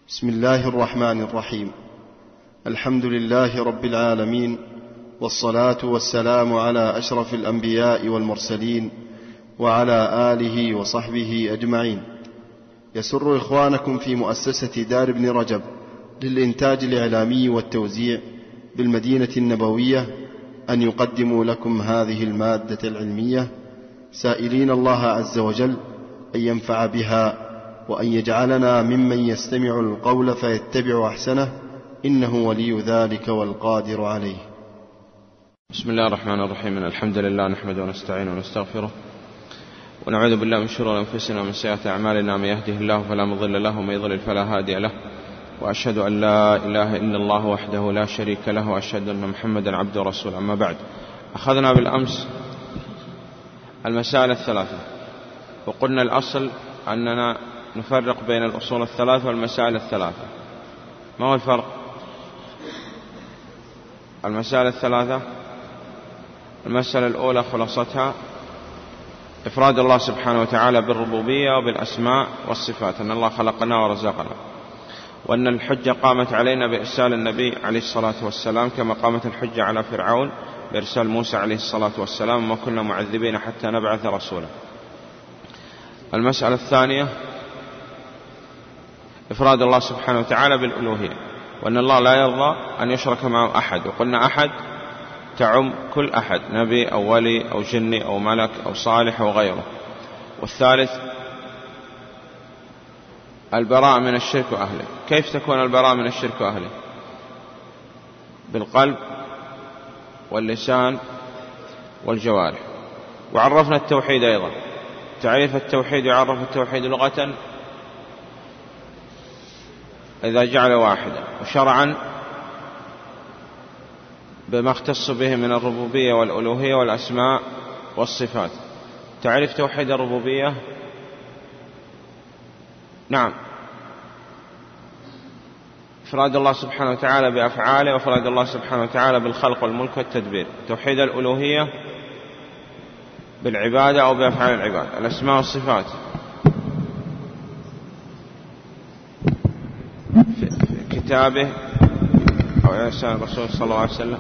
بسم الله الرحمن الرحيم. الحمد لله رب العالمين، والصلاة والسلام على أشرف الأنبياء والمرسلين وعلى آله وصحبه أجمعين. يسر إخوانكم في مؤسسة دار ابن رجب للإنتاج الإعلامي والتوزيع بالمدينة النبوية أن يقدموا لكم هذه المادة العلمية، سائلين الله عز وجل أن ينفع بها وأن يجعلنا ممن يستمع القول فيتبع أحسنه، إنه ولي ذلك والقادر عليه. بسم الله الرحمن الرحيم. الحمد لله نحمده ونستعينه ونستغفره ونعوذ بالله من شرور أنفسنا ومن سيئات أعمالنا، من يهده الله فلا مضل له ومن يضلل فلا هادي له، وأشهد أن لا إله إلا الله وحده لا شريك له، وأشهد أن محمدا عبده ورسوله. أما بعد، أخذنا بالأمس المسائل الثلاثة، وقلنا الأصل أننا نفرق بين الأصول الثلاثة والمسائل الثلاثة. ما هو الفرق؟ المسائل الثلاثة، المسألة الأولى خلاصتها إفراد الله سبحانه وتعالى بالربوبية وبالأسماء والصفات، أن الله خلقنا ورزقنا، وأن الحجة قامت علينا بإرسال النبي عليه الصلاة والسلام، كما قامت الحجة على فرعون بإرسال موسى عليه الصلاة والسلام، وما كنا معذبين حتى نبعث رسولا. المسألة الثانية إفراد الله سبحانه وتعالى بالألوهية، وأن الله لا يرضى أن يشرك معه أحد، وقلنا أحد تعم كل أحد، نبي أو ولي أو جني أو ملك أو صالح أو غيره. والثالث البراءة من الشرك وأهله. كيف تكون البراءة من الشرك وأهله؟ بالقلب واللسان والجوارح. وعرفنا التوحيد أيضا، تعريف التوحيد: يعرف التوحيد لغة إذا جعل واحدا، وشرعا بما اختص به من الربوبية والألوهية والأسماء والصفات. تعريف توحيد الربوبية: نعم، إفراد الله سبحانه وتعالى بأفعاله، وإفراد الله سبحانه وتعالى بالخلق والملك والتدبير. توحيد الألوهية بالعبادة أو بأفعال العباد. الأسماء والصفات في كتابه أو إرسال الرسول صلى الله عليه وسلم.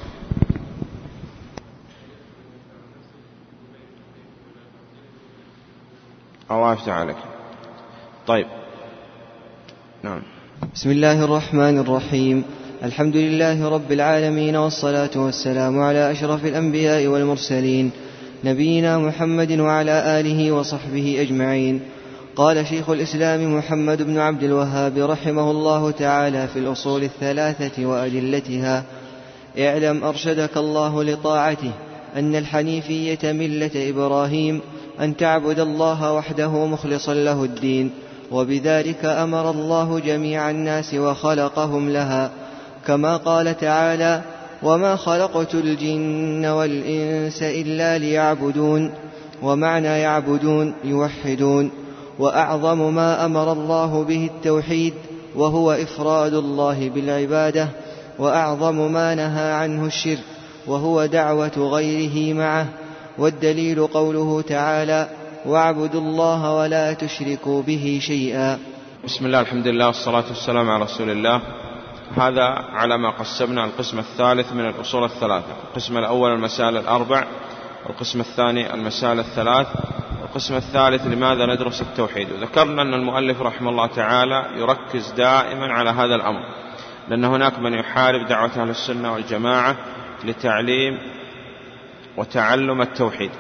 الله يفتح عليك. طيب، نعم. بسم الله الرحمن الرحيم. الحمد لله رب العالمين، والصلاة والسلام على أشرف الأنبياء والمرسلين، نبينا محمد وعلى آله وصحبه أجمعين. قال شيخ الإسلام محمد بن عبد الوهاب رحمه الله تعالى في الأصول الثلاثة وأدلتها: اعلم أرشدك الله لطاعته أن الحنيفية ملة إبراهيم، أن تعبد الله وحده مخلصا له الدين، وبذلك أمر الله جميع الناس وخلقهم لها، كما قال تعالى: وما خلقت الجن والإنس إلا ليعبدون. ومعنى يعبدون يوحدون. وأعظم ما أمر الله به التوحيد، وهو إفراد الله بالعبادة، وأعظم ما نهى عنه الشرك، وهو دعوة غيره معه. والدليل قوله تعالى: واعبدوا الله ولا تشركوا به شيئا. بسم الله، الحمد لله، والصلاة والسلام على رسول الله. هذا على ما قسمنا القسم الثالث من الأصول الثلاثة. القسم الأول المسائل الأربع، والقسم الثاني المسائل الثلاث، والقسم الثالث لماذا ندرس التوحيد. وذكرنا أن المؤلف رحمه الله تعالى يركز دائما على هذا الأمر، لأن هناك من يحارب دعوة أهل السنة والجماعة لتعليم وتعلم التوحيد.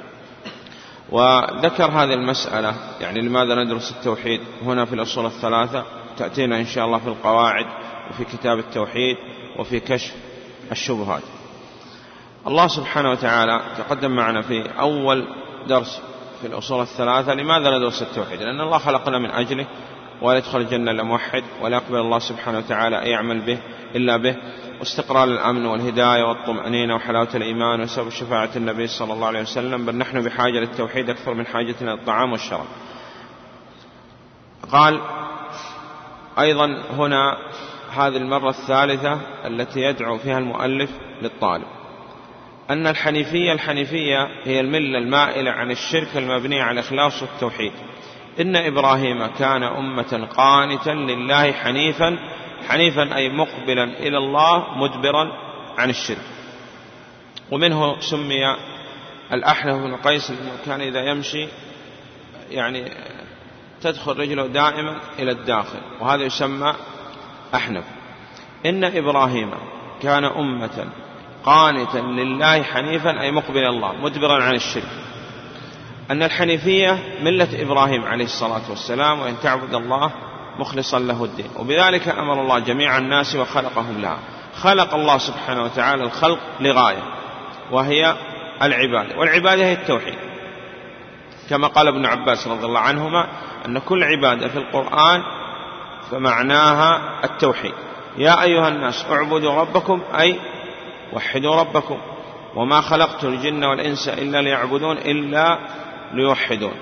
وذكر هذه المسألة، يعني لماذا ندرس التوحيد هنا في الأصول الثلاثة، تأتينا إن شاء الله في القواعد وفي كتاب التوحيد وفي كشف الشبهات. الله سبحانه وتعالى تقدم معنا في أول درس في الأصول الثلاثة لماذا ندرس التوحيد، لأن الله خلقنا من أجله، ولا يدخل الجنة إلا موحد، ولا يقبل الله سبحانه وتعالى أن يعمل به إلا به، واستقرار الأمن والهداية والطمأنينة وحلاوة الإيمان وسبب شفاعة النبي صلى الله عليه وسلم. بل نحن بحاجة للتوحيد أكثر من حاجتنا للطعام والشراب. قال أيضا هنا هذه المرة الثالثة التي يدعو فيها المؤلف للطالب أن الحنيفية هي الملة المائلة عن الشرك المبنية على الإخلاص والتوحيد. إن إبراهيم كان أمة قانتا لله حنيفا أي مقبلا إلى الله مدبرا عن الشرك. ومنه سمي الأحنف بن قيس لأنه كان إذا يمشي يعني تدخل رجله دائما إلى الداخل، وهذا يسمى أحنف. إن إبراهيم كان أمة قانتا لله حنيفا أي مقبلا الله مدبرا عن الشرك. أن الحنيفية ملة إبراهيم عليه الصلاة والسلام، وأن تعبد الله مخلصا له الدين، وبذلك أمر الله جميع الناس وخلقهم لها. خلق الله سبحانه وتعالى الخلق لغاية وهي العبادة، والعبادة هي التوحيد، كما قال ابن عباس رضي الله عنهما أن كل عبادة في القرآن فمعناها التوحيد. يا أيها الناس اعبدوا ربكم أي وحدوا ربكم، وما خلقت الجن والإنس إلا ليعبدون إلا ليوحدون.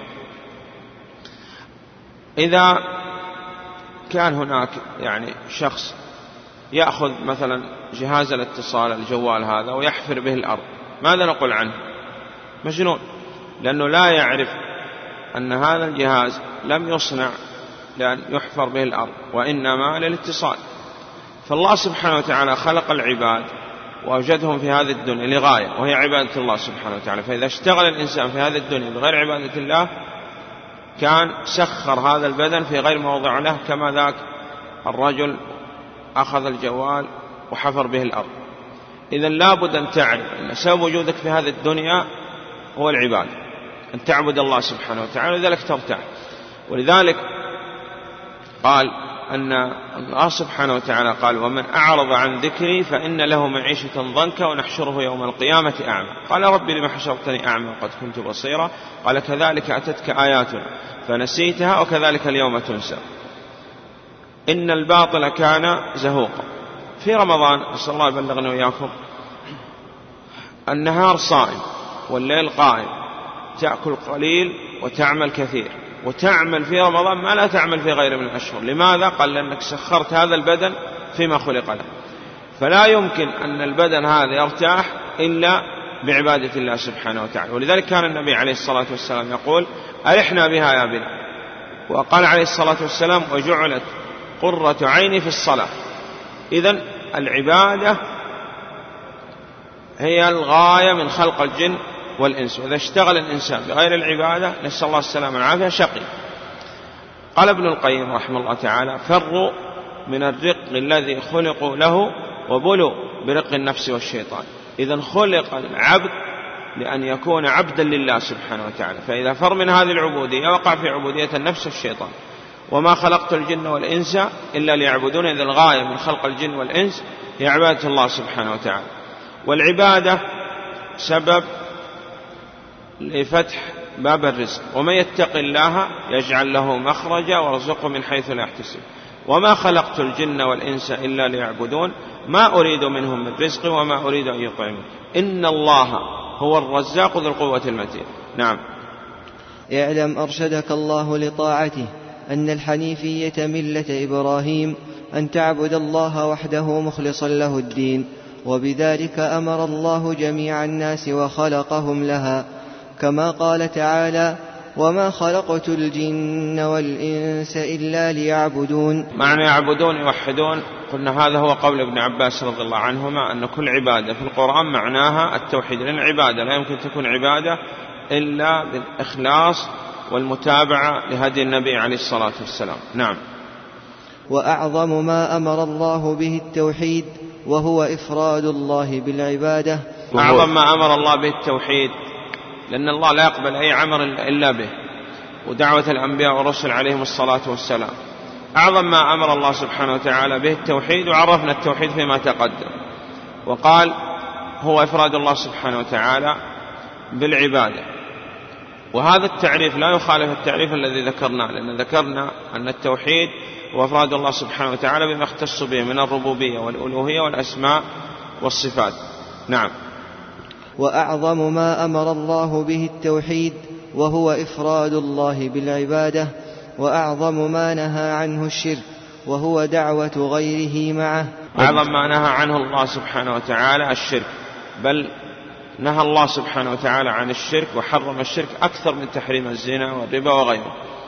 إذا كان هناك يعني شخص يأخذ مثلا جهاز الاتصال الجوال هذا ويحفر به الأرض، ماذا نقول عنه؟ مجنون، لأنه لا يعرف أن هذا الجهاز لم يصنع لأن يحفر به الأرض، وإنما للاتصال. فالله سبحانه وتعالى خلق العباد وأوجدهم في هذه الدنيا لغاية وهي عبادة الله سبحانه وتعالى. فإذا اشتغل الإنسان في هذه الدنيا بغير عبادة الله كان سخر هذا البدن في غير موضع له، كما ذاك الرجل أخذ الجوال وحفر به الأرض. إذن لابد أن تعرف أن سبب وجودك في هذه الدنيا هو العبادة، أن تعبد الله سبحانه وتعالى، لذلك ترتاح. ولذلك قال أن الله سبحانه وتعالى قال ومن أعرض عن ذكري فإن له معيشة ضنكا ونحشره يوم القيامة أعمى. قال ربي لما حشرتني أعمى وقد كنت بصيرا؟ قال كذلك أتتك آياتنا فنسيتها وكذلك اليوم تنسى. إن الباطل كان زهوقا. في رمضان أسأل الله يبلغنا وإياكم النهار صائم والليل قائم، تأكل قليل وتعمل كثير، وتعمل في رمضان ما لا تعمل في غير من الأشهر. لماذا؟ قال لأنك سخرت هذا البدن فيما خلق له، فلا يمكن أن البدن هذا يرتاح إلا بعبادة الله سبحانه وتعالى. ولذلك كان النبي عليه الصلاة والسلام يقول أرحنا بها يا بلال، وقال عليه الصلاة والسلام وجعلت قرة عيني في الصلاة. إذن العبادة هي الغاية من خلق الجن والإنس، وإذا اشتغل الإنسان بغير العبادة نسأل الله السلامة والعافية شقي. قال ابن القيم رحمه الله تعالى فروا من الرق الذي خلقوا له وبلوا برق النفس والشيطان. إذن خلق العبد لأن يكون عبدا لله سبحانه وتعالى، فإذا فر من هذه العبودية وقع في عبودية النفس والشيطان. وما خلقت الجن والإنس إلا ليعبدون. إذن الغاية من خلق الجن والإنس هي عبادة الله سبحانه وتعالى. والعبادة سبب لفتح باب الرزق، ومن يتق الله يجعل له مخرجا ويرزقه من حيث لا يحتسب. وما خلقت الجن والإنس إلا ليعبدون ما أريد منهم من رزق وما أريد أن يطعمون إن الله هو الرزاق ذو القوة المتين. نعم. اعلم أرشدك الله لطاعته أن الحنيفية ملة إبراهيم أن تعبد الله وحده مخلصا له الدين، وبذلك أمر الله جميع الناس وخلقهم لها، كما قال تعالى وما خلقت الجن والإنس إلا ليعبدون. معنى يعبدون يوحدون قلنا هذا هو قول ابن عباس رضي الله عنهما أن كل عبادة في القرآن معناها التوحيد، لأن العبادة لا يمكن تكون عبادة إلا بالإخلاص والمتابعة لهدي النبي عليه الصلاة والسلام. نعم. وأعظم ما أمر الله به التوحيد وهو إفراد الله بالعبادة. أعظم ما أمر الله به التوحيد، لأن الله لا يقبل أي عمل إلا به، ودعوة الأنبياء والرسل عليهم الصلاة والسلام. أعظم ما أمر الله سبحانه وتعالى به التوحيد، وعرفنا التوحيد فيما تقدم، وقال هو إفراد الله سبحانه وتعالى بالعبادة. وهذا التعريف لا يخالف التعريف الذي ذكرناه، لأن ذكرنا أن التوحيد هو إفراد الله سبحانه وتعالى بما اختص به من الربوبية والألوهية والأسماء والصفات. نعم. وأعظم ما أمر الله به التوحيد وهو إفراد الله بالعبادة، وأعظم ما نهى عنه الشرك وهو دعوة غيره معه. أعظم ما نهى عنه الله سبحانه وتعالى الشرك، بل نهى الله سبحانه وتعالى عن الشرك وحرم الشرك أكثر من تحريم الزنا والربا وغيره.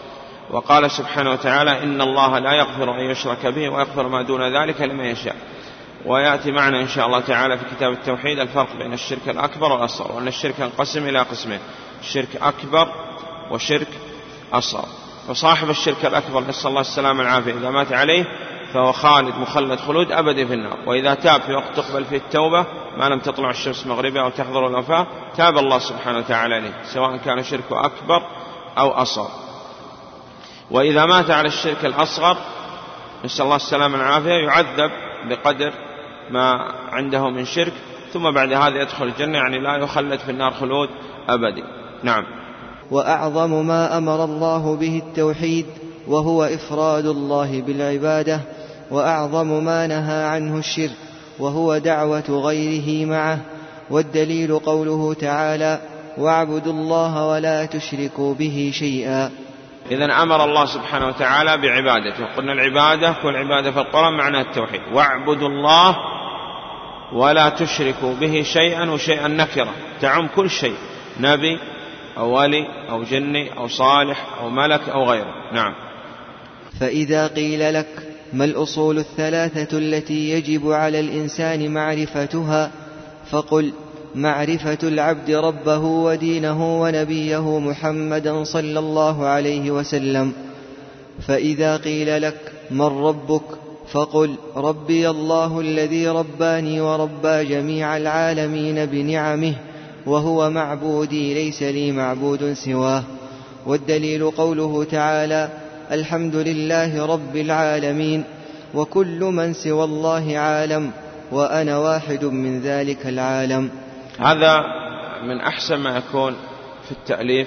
وقال سبحانه وتعالى إن الله لا يغفر أن يشرك به ويغفر ما دون ذلك لمن يشاء. ويأتي معنا إن شاء الله تعالى في كتاب التوحيد الفرق بين الشرك الأكبر والأصغر، وأن الشرك ينقسم إلى قسمين: شرك أكبر وشرك أصغر. وصاحب الشرك الأكبر نسأل الله السلامة والعافية إذا مات عليه فهو خالد مخلد خلود أبدي في النار، وإذا تاب في وقت تقبل فيه التوبة ما لم تطلع الشمس مغربها أو تحضر الوفاة تاب الله سبحانه وتعالى عليه، سواء كان شرك أكبر أو أصغر. وإذا مات على الشرك الأصغر نسأل الله السلامة والعافية يعذب بقدر ما عنده من شرك، ثم بعد هذا يدخل الجنة، يعني لا يخلد في النار خلود أبدي. نعم. وأعظم ما أمر الله به التوحيد، وهو إفراد الله بالعبادة، وأعظم ما نهى عنه الشرك، وهو دعوة غيره معه. والدليل قوله تعالى: واعبدوا الله ولا تشركوا به شيئا. إذن أمر الله سبحانه وتعالى بعبادته. قلنا العبادة كل عبادة في القرآن معناها التوحيد. واعبدوا الله ولا تشركوا به شيئا، وشيئا نكرة تعم كل شيء، نبي أو ولي أو جني أو صالح أو ملك أو غيره. نعم. فإذا قيل لك: ما الأصول الثلاثة التي يجب على الإنسان معرفتها؟ فقل: معرفة العبد ربه ودينه ونبيه محمدا صلى الله عليه وسلم. فإذا قيل لك: من ربك؟ فقل: ربي الله الذي رباني وربى جميع العالمين بنعمه، وهو معبودي ليس لي معبود سواه. والدليل قوله تعالى: الحمد لله رب العالمين، وكل من سوى الله عالم، وأنا واحد من ذلك العالم. هذا من أحسن ما يكون في التأليف،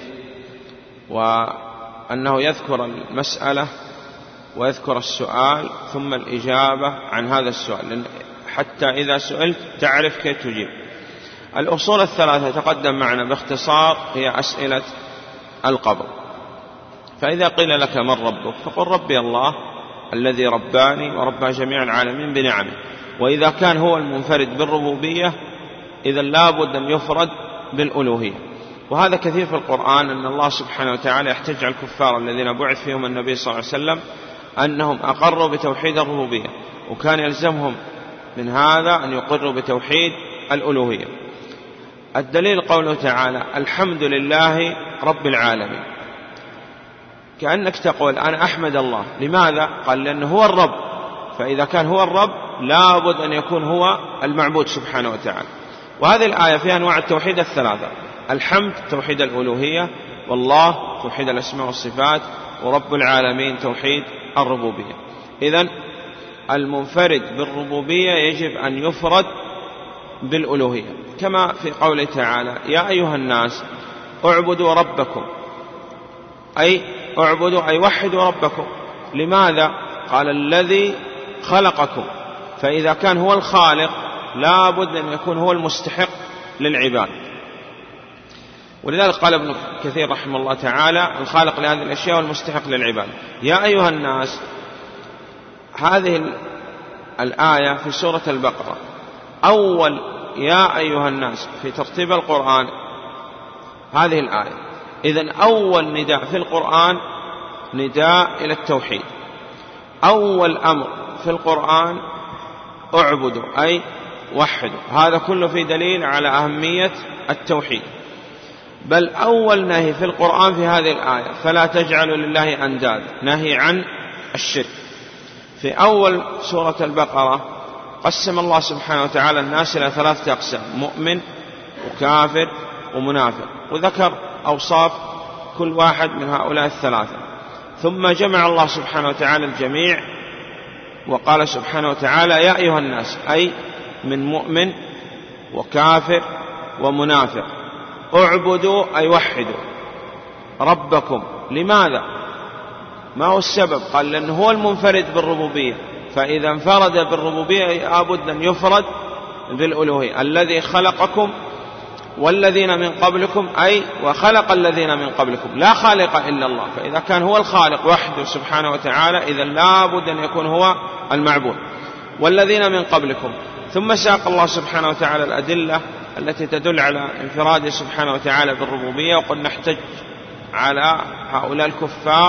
وأنه يذكر المسألة ويذكر السؤال ثم الإجابة عن هذا السؤال، حتى إذا سئلت تعرف كيف تجيب. الأصول الثلاثة تقدم معنا باختصار هي أسئلة القبر. فإذا قيل لك: من ربك؟ فقل: ربي الله الذي رباني وربى جميع العالمين بنعمه. وإذا كان هو المنفرد بالربوبية إذا لابد أن يفرد بالألوهية. وهذا كثير في القرآن، أن الله سبحانه وتعالى يحتج على الكفار الذين بعث فيهم النبي صلى الله عليه وسلم أنهم أقروا بتوحيد الربوبية، وكان يلزمهم من هذا أن يقروا بتوحيد الألوهية. الدليل قوله تعالى: الحمد لله رب العالمين. كأنك تقول: أنا أحمد الله. لماذا؟ قال: لأنه هو الرب، فإذا كان هو الرب لابد أن يكون هو المعبود سبحانه وتعالى. وهذه الآية فيها أنواع التوحيد الثلاثة: الحمد توحيد الألوهية، والله توحيد الأسماء والصفات، ورب العالمين توحيد الربوبية. إذن المنفرد بالربوبية يجب أن يفرد بالألوهية، كما في قوله تعالى: يا أيها الناس اعبدوا ربكم، أي اعبدوا أي وحدوا ربكم. لماذا؟ قال: الذي خلقكم. فإذا كان هو الخالق لابد أن يكون هو المستحق للعباد. ولذلك قال ابن كثير رحمه الله تعالى: الخالق لهذه الأشياء والمستحق للعباد. يا أيها الناس، هذه الآية في سورة البقرة أول يا أيها الناس في ترتيب القرآن هذه الآية. إذن أول نداء في القرآن نداء إلى التوحيد. أول أمر في القرآن اعبدوا أي وحدوا. هذا كله في دليل على أهمية التوحيد. بل أول نهي في القرآن في هذه الآية: فلا تجعلوا لله أنداد، نهي عن الشرك. في أول سورة البقرة قسم الله سبحانه وتعالى الناس إلى ثلاثة أقسام: مؤمن وكافر ومنافق، وذكر أوصاف كل واحد من هؤلاء الثلاثة. ثم جمع الله سبحانه وتعالى الجميع وقال سبحانه وتعالى: يا أيها الناس، أي من مؤمن وكافر ومنافق، اعبدوا أي وحدوا ربكم. لماذا؟ ما هو السبب؟ قال: لأنه هو المنفرد بالربوبية، فإذا انفرد بالربوبية لابد أن يفرد بالألوهية. الذي خلقكم والذين من قبلكم، أي وخلق الذين من قبلكم، لا خالق إلا الله. فإذا كان هو الخالق وحده سبحانه وتعالى إذا لابد أن يكون هو المعبود. والذين من قبلكم. ثم ساق الله سبحانه وتعالى الأدلة التي تدل على انفراده سبحانه وتعالى بالربوبية. وقد نحتج على هؤلاء الكفار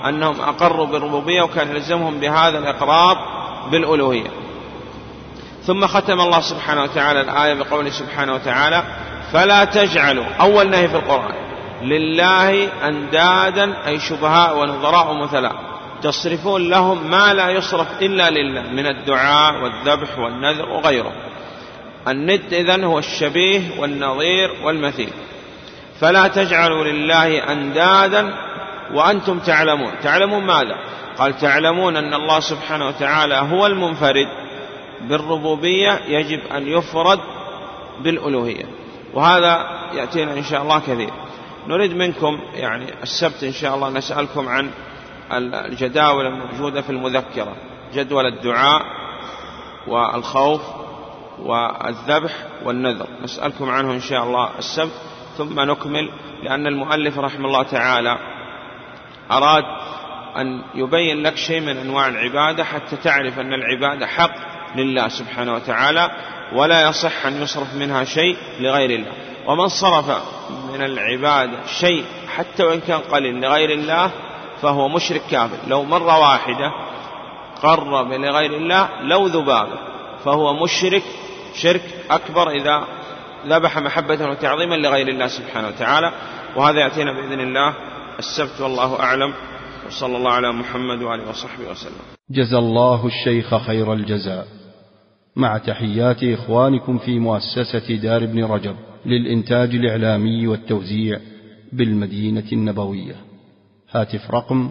أنهم أقروا بالربوبية وكان يلزمهم بهذا الإقرار بالألوهية. ثم ختم الله سبحانه وتعالى الآية بقوله سبحانه وتعالى: فلا تجعلوا، أول نهي في القرآن، لله أندادا أي شبهاء ونظراء ومثلاء تصرفون لهم ما لا يصرف إلا لله من الدعاء والذبح والنذر وغيره. الند إذن هو الشبيه والنظير والمثيل. فلا تجعلوا لله أندادا وأنتم تعلمون. تعلمون ماذا؟ قال: تعلمون أن الله سبحانه وتعالى هو المنفرد بالربوبية، يجب أن يفرد بالألوهية، وهذا يأتينا إن شاء الله كثير. نريد منكم يعني السبت إن شاء الله نسألكم عن الجداول الموجودة في المذكرة، جدول الدعاء والخوف والذبح والنذر، نسألكم عنه إن شاء الله السبت، ثم نكمل، لأن المؤلف رحمه الله تعالى أراد أن يبين لك شيء من أنواع العبادة حتى تعرف أن العبادة حق لله سبحانه وتعالى، ولا يصح أن يصرف منها شيء لغير الله. ومن صرف من العبادة شيء حتى وإن كان قليل لغير الله فهو مشرك كافر. لو مرة واحدة قرب لغير الله لو ذبابة فهو مشرك شرك أكبر إذا ذبح محبة وتعظيما لغير الله سبحانه وتعالى. وهذا يأتينا بإذن الله السبت، والله أعلم، وصلى الله على محمد وآله وصحبه وسلم. جزى الله الشيخ خير الجزاء، مع تحيات إخوانكم في مؤسسة دار ابن رجب للإنتاج الإعلامي والتوزيع بالمدينة النبوية. هاتف رقم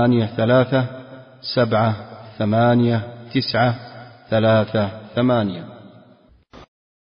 83 7 8 9 3 8.